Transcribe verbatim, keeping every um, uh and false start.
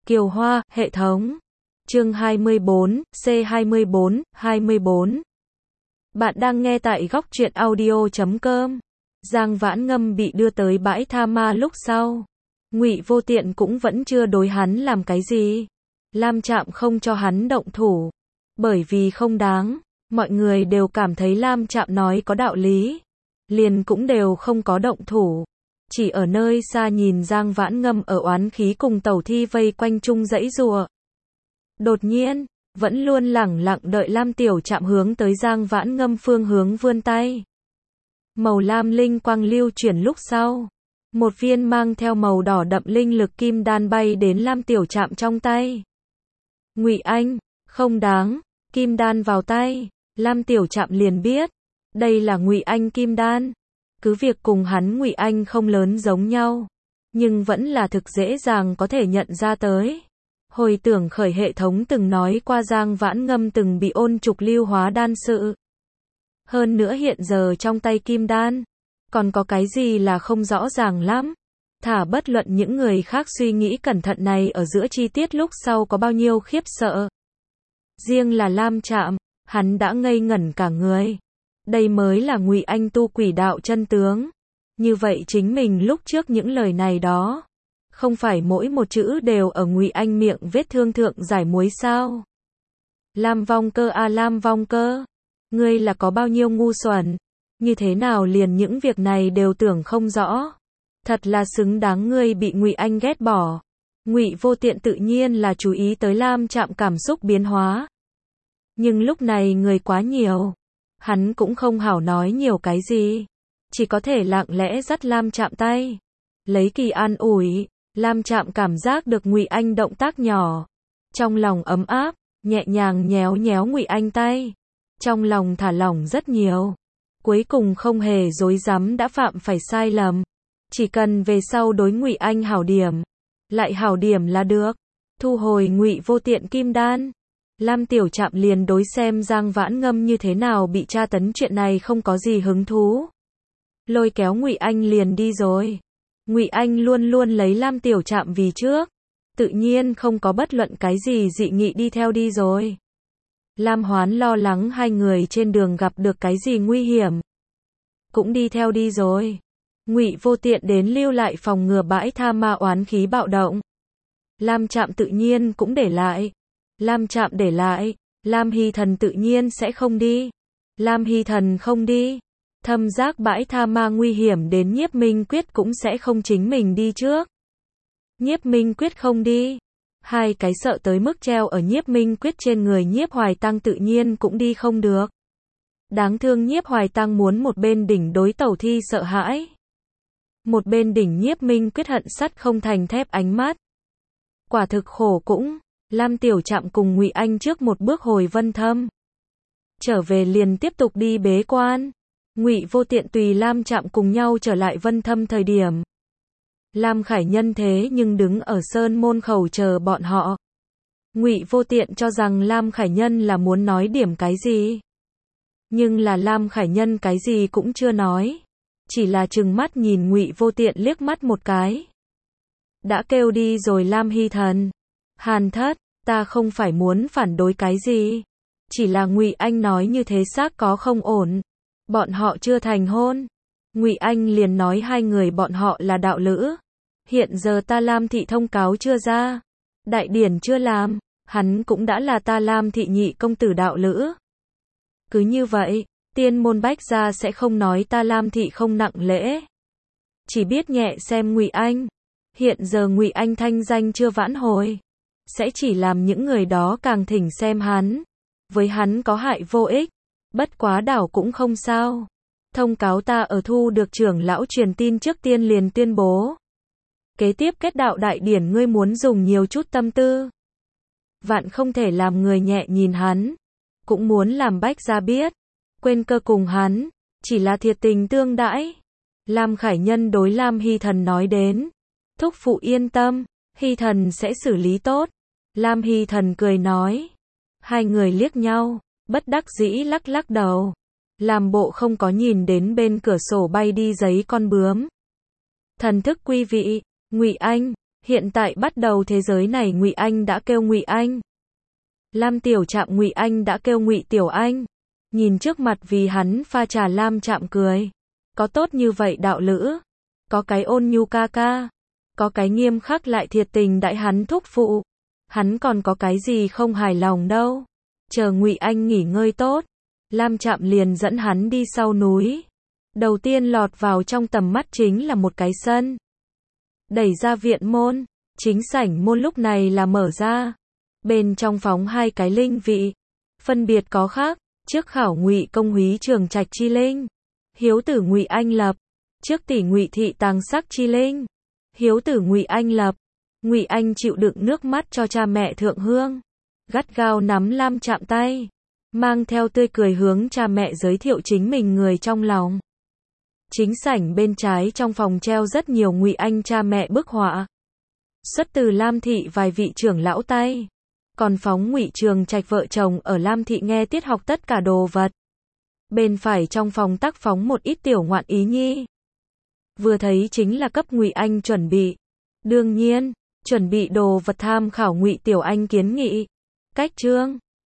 Kiều Hoa, hệ thống. Chương hai mươi bốn, C hai mươi bốn, hai mươi bốn. Bạn đang nghe tại góc truyện audio chấm com. Giang Vãn Ngâm bị đưa tới bãi tha ma lúc sau. Ngụy Vô Tiện cũng vẫn chưa đối hắn làm cái gì. Lam Trạm không cho hắn động thủ. Bởi vì không đáng. Mọi người đều cảm thấy Lam Trạm nói có đạo lý. Liền cũng đều không có động thủ. Chỉ ở nơi xa nhìn Giang Vãn Ngâm ở oán khí cùng Tẩu Thi vây quanh chung dãy rùa. Đột nhiên, vẫn luôn lẳng lặng đợi Lam Tiểu Trạm hướng tới Giang Vãn Ngâm phương hướng vươn tay. Màu lam linh quang lưu chuyển lúc sau. Một viên mang theo màu đỏ đậm linh lực kim đan bay đến Lam Tiểu Trạm trong tay. Ngụy Anh, không đáng, kim đan vào tay, Lam Tiểu Trạm liền biết. Đây là Ngụy Anh kim đan. Cứ việc cùng hắn Ngụy Anh không lớn giống nhau, nhưng vẫn là thực dễ dàng có thể nhận ra tới. Hồi tưởng khởi hệ thống từng nói qua Giang Vãn Ngâm từng bị ôn trục lưu hóa đan sự. Hơn nữa hiện giờ trong tay kim đan, còn có cái gì là không rõ ràng lắm. Thả bất luận những người khác suy nghĩ cẩn thận này ở giữa chi tiết lúc sau có bao nhiêu khiếp sợ. Riêng là Lam Trạm, hắn đã ngây ngẩn cả người. Đây mới là Ngụy Anh tu quỷ đạo chân tướng. Như vậy chính mình lúc trước những lời này đó, không phải mỗi một chữ đều ở Ngụy Anh miệng vết thương thượng giải muối sao? Lam Vong Cơ a Lam Vong Cơ, ngươi là có bao nhiêu ngu xuẩn, như thế nào liền những việc này đều tưởng không rõ? Thật là xứng đáng ngươi bị Ngụy Anh ghét bỏ. Ngụy Vô Tiện tự nhiên là chú ý tới Lam Trạm cảm xúc biến hóa. Nhưng lúc này người quá nhiều, hắn cũng không hảo nói nhiều cái gì, chỉ có thể lặng lẽ dắt Lam Trạm tay, lấy kỳ an ủi. Lam Trạm cảm giác được Ngụy Anh động tác nhỏ, trong lòng ấm áp, nhẹ nhàng nhéo nhéo Ngụy Anh tay, trong lòng thả lỏng rất nhiều. Cuối cùng không hề dối dám đã phạm phải sai lầm, chỉ cần về sau đối Ngụy Anh hảo điểm, lại hảo điểm là được. Thu hồi Ngụy Vô Tiện kim đan, Lam Tiểu Trạm liền đối xem Giang Vãn Ngâm như thế nào bị tra tấn chuyện này không có gì hứng thú, lôi kéo Ngụy Anh liền đi rồi. Ngụy Anh luôn luôn lấy Lam Tiểu Trạm vì trước, tự nhiên không có bất luận cái gì dị nghị đi theo đi rồi. Lam Hoán lo lắng hai người trên đường gặp được cái gì nguy hiểm, cũng đi theo đi rồi. Ngụy Vô Tiện đến lưu lại phòng ngừa bãi tha ma oán khí bạo động. Lam Trạm tự nhiên cũng để lại. Lam Trạm để lại, Lam Hy Thần tự nhiên sẽ không đi. Lam Hy Thần không đi, thâm giác bãi tha ma nguy hiểm đến Nhiếp Minh Quyết cũng sẽ không chính mình đi trước. Nhiếp Minh Quyết không đi, hai cái sợ tới mức treo ở Nhiếp Minh Quyết trên người Nhiếp Hoài Tăng tự nhiên cũng đi không được. Đáng thương Nhiếp Hoài Tăng muốn một bên đỉnh đối Tẩu Thi sợ hãi, một bên đỉnh Nhiếp Minh Quyết hận sắt không thành thép ánh mắt. Quả thực khổ cũng. Lam Tiểu Trạm cùng Ngụy Anh trước một bước hồi Vân Thâm, trở về liền tiếp tục đi bế quan. Ngụy Vô Tiện tùy Lam Trạm cùng nhau trở lại Vân Thâm thời điểm, Lam Khải Nhân thế nhưng đứng ở sơn môn khẩu chờ bọn họ. Ngụy Vô Tiện cho rằng Lam Khải Nhân là muốn nói điểm cái gì, nhưng là Lam Khải Nhân cái gì cũng chưa nói, chỉ là trừng mắt nhìn Ngụy Vô Tiện liếc mắt một cái. Đã kêu đi rồi Lam Hy Thần. Hàn Thất, ta không phải muốn phản đối cái gì, chỉ là Ngụy Anh nói như thế xác có không ổn. Bọn họ chưa thành hôn. Ngụy Anh liền nói hai người bọn họ là đạo lữ. Hiện giờ ta Lam thị thông cáo chưa ra, đại điển chưa làm, hắn cũng đã là ta Lam thị nhị công tử đạo lữ. Cứ như vậy, tiên môn bách gia sẽ không nói ta Lam thị không nặng lễ, chỉ biết nhẹ xem Ngụy Anh. Hiện giờ Ngụy Anh thanh danh chưa vãn hồi, sẽ chỉ làm những người đó càng thỉnh xem hắn, với hắn có hại vô ích. Bất quá đảo cũng không sao. Thông cáo ta ở thu được trưởng lão truyền tin trước tiên liền tuyên bố. Kế tiếp kết đạo đại điển ngươi muốn dùng nhiều chút tâm tư. Vạn không thể làm người nhẹ nhìn hắn, cũng muốn làm bách gia biết, quên cơ cùng hắn, chỉ là thiệt tình tương đãi. Lam Khải Nhân đối Lam Hy Thần nói đến. Thúc phụ yên tâm, Hy Thần sẽ xử lý tốt. Lam Hy Thần cười nói. Hai người liếc nhau, bất đắc dĩ lắc lắc đầu, làm bộ không có nhìn đến bên cửa sổ bay đi giấy con bướm. Thần thức quý vị, Ngụy Anh, Hiện tại bắt đầu thế giới này Ngụy Anh đã kêu Ngụy Anh. Lam Tiểu Trạm Ngụy Anh đã kêu Ngụy Tiểu Anh. Nhìn trước mặt vì hắn pha trà Lam Trạm cười. Có tốt như vậy đạo lữ. Có cái ôn nhu ca ca. Có cái nghiêm khắc lại thiệt tình đãi hắn thúc phụ. Hắn còn có cái gì không hài lòng đâu. Chờ Ngụy Anh nghỉ ngơi tốt, Lam Trạm liền dẫn hắn đi sau núi. Đầu tiên lọt vào trong tầm mắt chính là một cái sân. Đẩy ra viện môn, chính sảnh môn lúc này là mở ra. Bên trong phóng hai cái linh vị, phân biệt có khác, trước khảo Ngụy công húy trường trạch chi linh, hiếu tử Ngụy Anh lập, trước tỷ Ngụy thị tàng sắc chi linh, hiếu tử Ngụy Anh lập. Ngụy Anh chịu đựng nước mắt cho cha mẹ thượng hương, gắt gao nắm Lam Trạm tay, mang theo tươi cười hướng cha mẹ giới thiệu chính mình người trong lòng. Chính sảnh bên trái trong phòng treo rất nhiều Ngụy Anh cha mẹ bức họa, xuất từ Lam thị vài vị trưởng lão tay. Còn phóng Ngụy Trường Trạch vợ chồng ở Lam thị nghe tiết học tất cả đồ vật. Bên phải trong phòng tắc phóng một ít tiểu ngoạn ý nhi. Vừa thấy chính là cấp Ngụy Anh chuẩn bị. Đương nhiên, chuẩn bị đồ vật tham khảo Ngụy Tiểu Anh kiến nghị. Cách chương